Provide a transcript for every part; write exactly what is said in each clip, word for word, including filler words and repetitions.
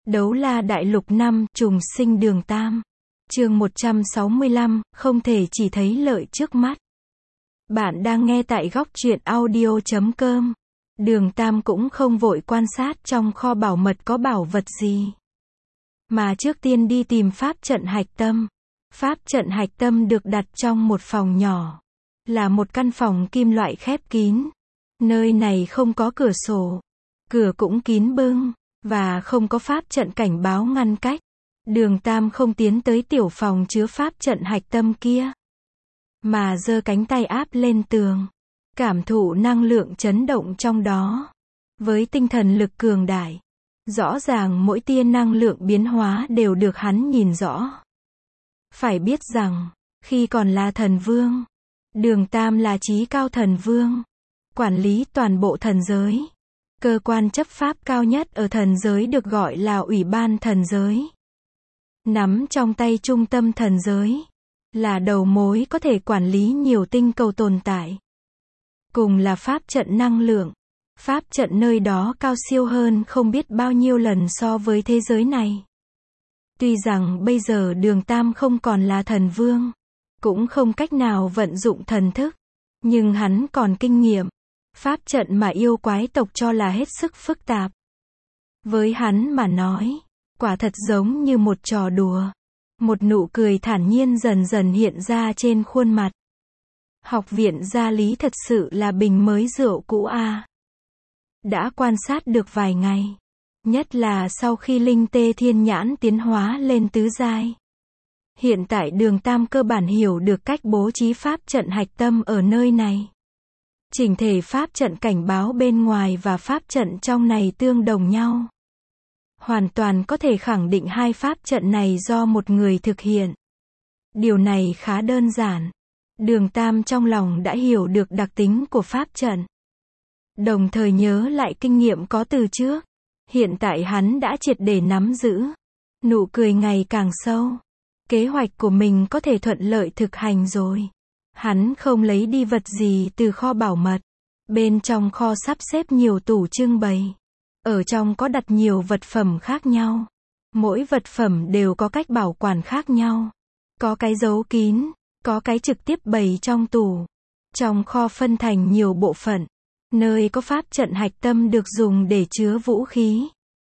Đấu la đại lục năm, trùng sinh đường Tam. Chương một trăm sáu mươi lăm, không thể chỉ thấy lợi trước mắt. Bạn đang nghe tại góc truyện audio chấm com. Đường Tam cũng không vội quan sát trong kho bảo mật có bảo vật gì, mà trước tiên đi tìm pháp trận hạch tâm. Pháp trận hạch tâm được đặt trong một phòng nhỏ, là một căn phòng kim loại khép kín. Nơi này không có cửa sổ, cửa cũng kín bưng, và không có pháp trận cảnh báo ngăn cách. Đường Tam không tiến tới tiểu phòng chứa pháp trận hạch tâm kia, mà giơ cánh tay áp lên tường, cảm thụ năng lượng chấn động trong đó. Với tinh thần lực cường đại, rõ ràng mỗi tia năng lượng biến hóa đều được hắn nhìn rõ. Phải biết rằng, khi còn là thần vương, Đường Tam là chí cao thần vương, quản lý toàn bộ thần giới. Cơ quan chấp pháp cao nhất ở thần giới được gọi là Ủy ban thần giới. Nắm trong tay trung tâm thần giới, là đầu mối có thể quản lý nhiều tinh cầu tồn tại. Cùng là pháp trận năng lượng, pháp trận nơi đó cao siêu hơn không biết bao nhiêu lần so với thế giới này. Tuy rằng bây giờ Đường Tam không còn là thần vương, cũng không cách nào vận dụng thần thức, nhưng hắn còn kinh nghiệm. Pháp trận mà yêu quái tộc cho là hết sức phức tạp, với hắn mà nói, quả thật giống như một trò đùa. Một nụ cười thản nhiên dần dần hiện ra trên khuôn mặt. Học viện gia lý thật sự là bình mới rượu cũ a. Đã quan sát được vài ngày, nhất là sau khi linh tê thiên nhãn tiến hóa lên tứ giai. Hiện tại Đường Tam cơ bản hiểu được cách bố trí pháp trận hạch tâm ở nơi này. Chỉnh thể pháp trận cảnh báo bên ngoài và pháp trận trong này tương đồng nhau. Hoàn toàn có thể khẳng định hai pháp trận này do một người thực hiện. Điều này khá đơn giản. Đường Tam trong lòng đã hiểu được đặc tính của pháp trận, đồng thời nhớ lại kinh nghiệm có từ trước. Hiện tại hắn đã triệt để nắm giữ. Nụ cười ngày càng sâu. Kế hoạch của mình có thể thuận lợi thực hành rồi. Hắn không lấy đi vật gì từ kho bảo mật. Bên trong kho sắp xếp nhiều tủ trưng bày. Ở trong có đặt nhiều vật phẩm khác nhau. Mỗi vật phẩm đều có cách bảo quản khác nhau. Có cái giấu kín, có cái trực tiếp bày trong tủ. Trong kho phân thành nhiều bộ phận. Nơi có pháp trận hạch tâm được dùng để chứa vũ khí.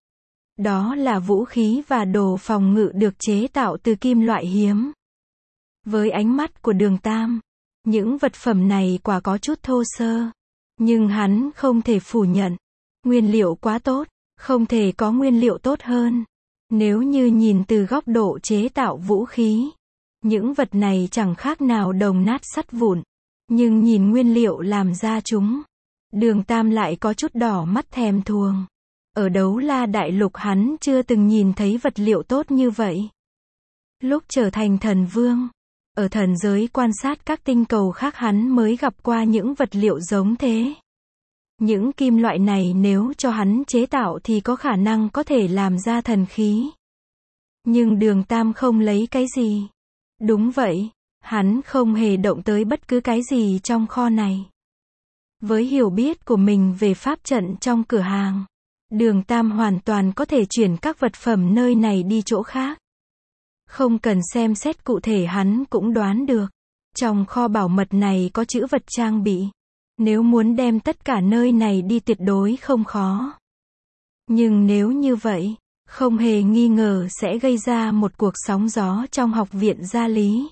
Đó là vũ khí và đồ phòng ngự được chế tạo từ kim loại hiếm. Với ánh mắt của Đường Tam, những vật phẩm này quả có chút thô sơ. Nhưng hắn không thể phủ nhận. Nguyên liệu quá tốt, không thể có nguyên liệu tốt hơn. Nếu như nhìn từ góc độ chế tạo vũ khí, những vật này chẳng khác nào đồng nát sắt vụn. Nhưng nhìn nguyên liệu làm ra chúng, Đường Tam lại có chút đỏ mắt thèm thuồng. Ở đấu la đại lục hắn chưa từng nhìn thấy vật liệu tốt như vậy. Lúc trở thành thần vương, ở thần giới quan sát các tinh cầu khác hắn mới gặp qua những vật liệu giống thế. Những kim loại này nếu cho hắn chế tạo thì có khả năng có thể làm ra thần khí. Nhưng Đường Tam không lấy cái gì. Đúng vậy, hắn không hề động tới bất cứ cái gì trong kho này. Với hiểu biết của mình về pháp trận trong cửa hàng, Đường Tam hoàn toàn có thể chuyển các vật phẩm nơi này đi chỗ khác. Không cần xem xét cụ thể hắn cũng đoán được. Trong kho bảo mật này có trữ vật trang bị. Nếu muốn đem tất cả nơi này đi tuyệt đối không khó. Nhưng nếu như vậy, không hề nghi ngờ sẽ gây ra một cuộc sóng gió trong học viện gia lý.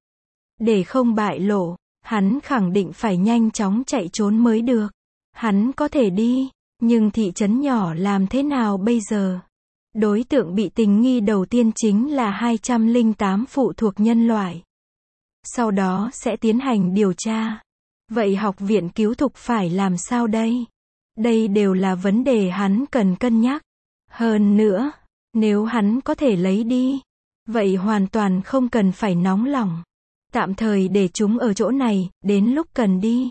Để không bại lộ, hắn khẳng định phải nhanh chóng chạy trốn mới được. Hắn có thể đi, nhưng thị trấn nhỏ làm thế nào bây giờ? Đối tượng bị tình nghi đầu tiên chính là hai trăm lẻ tám phụ thuộc nhân loại. Sau đó sẽ tiến hành điều tra. Vậy học viện cứu thục phải làm sao đây? Đây đều là vấn đề hắn cần cân nhắc. Hơn nữa, nếu hắn có thể lấy đi, vậy hoàn toàn không cần phải nóng lòng. Tạm thời để chúng ở chỗ này, đến lúc cần đi.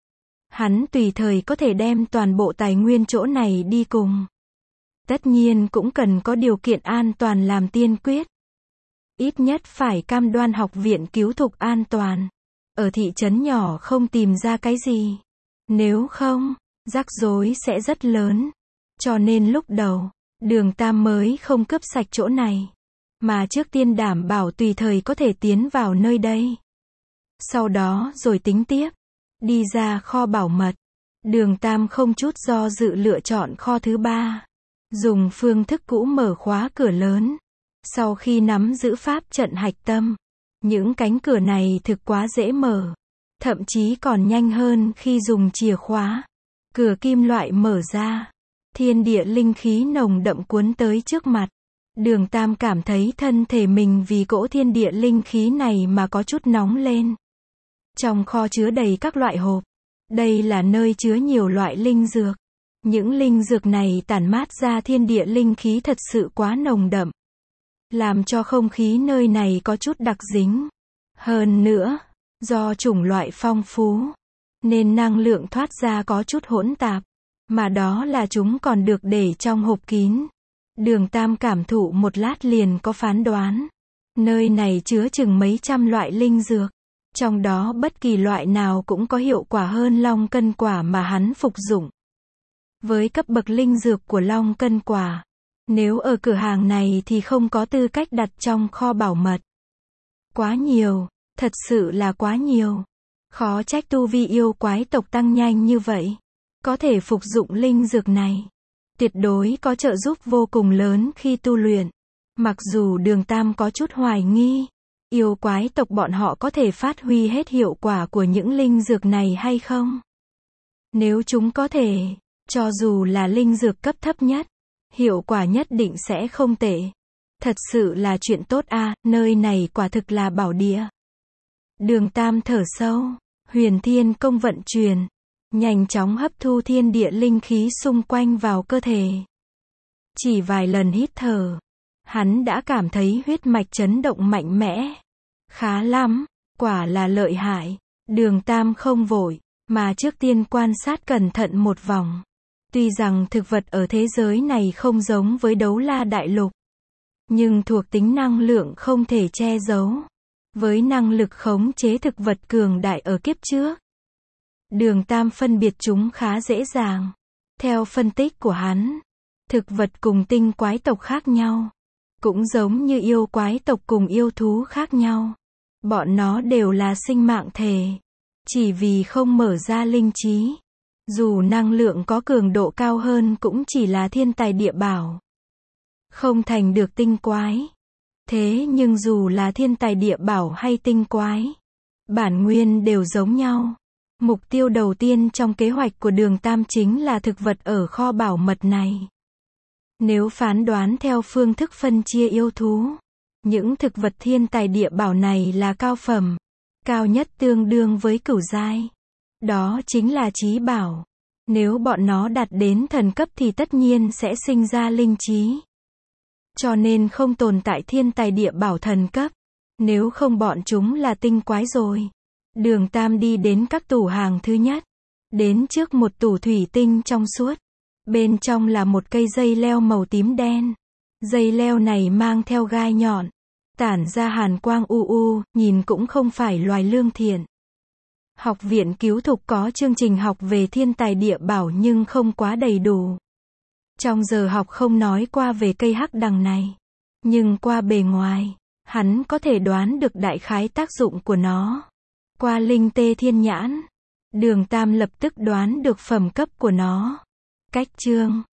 Hắn tùy thời có thể đem toàn bộ tài nguyên chỗ này đi cùng. Tất nhiên cũng cần có điều kiện an toàn làm tiên quyết. Ít nhất phải cam đoan học viện cứu thục an toàn. Ở thị trấn nhỏ không tìm ra cái gì. Nếu không, rắc rối sẽ rất lớn. Cho nên lúc đầu, Đường Tam mới không cướp sạch chỗ này, mà trước tiên đảm bảo tùy thời có thể tiến vào nơi đây. Sau đó rồi tính tiếp. Đi ra kho bảo mật. Đường Tam không chút do dự lựa chọn kho thứ ba. Dùng phương thức cũ mở khóa cửa lớn. Sau khi nắm giữ pháp trận hạch tâm, những cánh cửa này thực quá dễ mở. Thậm chí còn nhanh hơn khi dùng chìa khóa. Cửa kim loại mở ra. Thiên địa linh khí nồng đậm cuốn tới trước mặt. Đường Tam cảm thấy thân thể mình vì cỗ thiên địa linh khí này mà có chút nóng lên. Trong kho chứa đầy các loại hộp. Đây là nơi chứa nhiều loại linh dược. Những linh dược này tản mát ra thiên địa linh khí thật sự quá nồng đậm. Làm cho không khí nơi này có chút đặc dính. Hơn nữa, do chủng loại phong phú, nên năng lượng thoát ra có chút hỗn tạp. Mà đó là chúng còn được để trong hộp kín. Đường Tam cảm thụ một lát liền có phán đoán. Nơi này chứa chừng mấy trăm loại linh dược. Trong đó bất kỳ loại nào cũng có hiệu quả hơn long cân quả mà hắn phục dụng. Với cấp bậc linh dược của long cân quả, nếu ở cửa hàng này thì không có tư cách đặt trong kho bảo mật. Quá nhiều, thật sự là quá nhiều. Khó trách tu vi yêu quái tộc tăng nhanh như vậy. Có thể phục dụng linh dược này, tuyệt đối có trợ giúp vô cùng lớn khi tu luyện. Mặc dù Đường Tam có chút hoài nghi, yêu quái tộc bọn họ có thể phát huy hết hiệu quả của những linh dược này hay không? Nếu chúng có thể, cho dù là linh dược cấp thấp nhất, hiệu quả nhất định sẽ không tệ. Thật sự là chuyện tốt a, à, nơi này quả thực là bảo địa. Đường Tam thở sâu, Huyền Thiên Công vận chuyển, nhanh chóng hấp thu thiên địa linh khí xung quanh vào cơ thể. Chỉ vài lần hít thở, hắn đã cảm thấy huyết mạch chấn động mạnh mẽ. Khá lắm, quả là lợi hại. Đường Tam không vội, mà trước tiên quan sát cẩn thận một vòng. Tuy rằng thực vật ở thế giới này không giống với Đấu La Đại Lục, nhưng thuộc tính năng lượng không thể che giấu. Với năng lực khống chế thực vật cường đại ở kiếp trước, Đường Tam phân biệt chúng khá dễ dàng. Theo phân tích của hắn, thực vật cùng tinh quái tộc khác nhau, cũng giống như yêu quái tộc cùng yêu thú khác nhau. Bọn nó đều là sinh mạng thể, chỉ vì không mở ra linh trí. Dù năng lượng có cường độ cao hơn cũng chỉ là thiên tài địa bảo, không thành được tinh quái. Thế nhưng dù là thiên tài địa bảo hay tinh quái, bản nguyên đều giống nhau. Mục tiêu đầu tiên trong kế hoạch của Đường Tam chính là thực vật ở kho bảo mật này. Nếu phán đoán theo phương thức phân chia yêu thú, những thực vật thiên tài địa bảo này là cao phẩm, cao nhất tương đương với cửu giai. Đó chính là trí bảo. Nếu bọn nó đạt đến thần cấp thì tất nhiên sẽ sinh ra linh trí. Cho nên không tồn tại thiên tài địa bảo thần cấp. Nếu không bọn chúng là tinh quái rồi. Đường Tam đi đến các tủ hàng thứ nhất. Đến trước một tủ thủy tinh trong suốt. Bên trong là một cây dây leo màu tím đen. Dây leo này mang theo gai nhọn, tản ra hàn quang u u, nhìn cũng không phải loài lương thiện. Học viện Cứu Thục có chương trình học về thiên tài địa bảo nhưng không quá đầy đủ. Trong giờ học không nói qua về cây hắc đằng này, nhưng qua bề ngoài, hắn có thể đoán được đại khái tác dụng của nó. Qua linh tê thiên nhãn, Đường Tam lập tức đoán được phẩm cấp của nó. Cách chương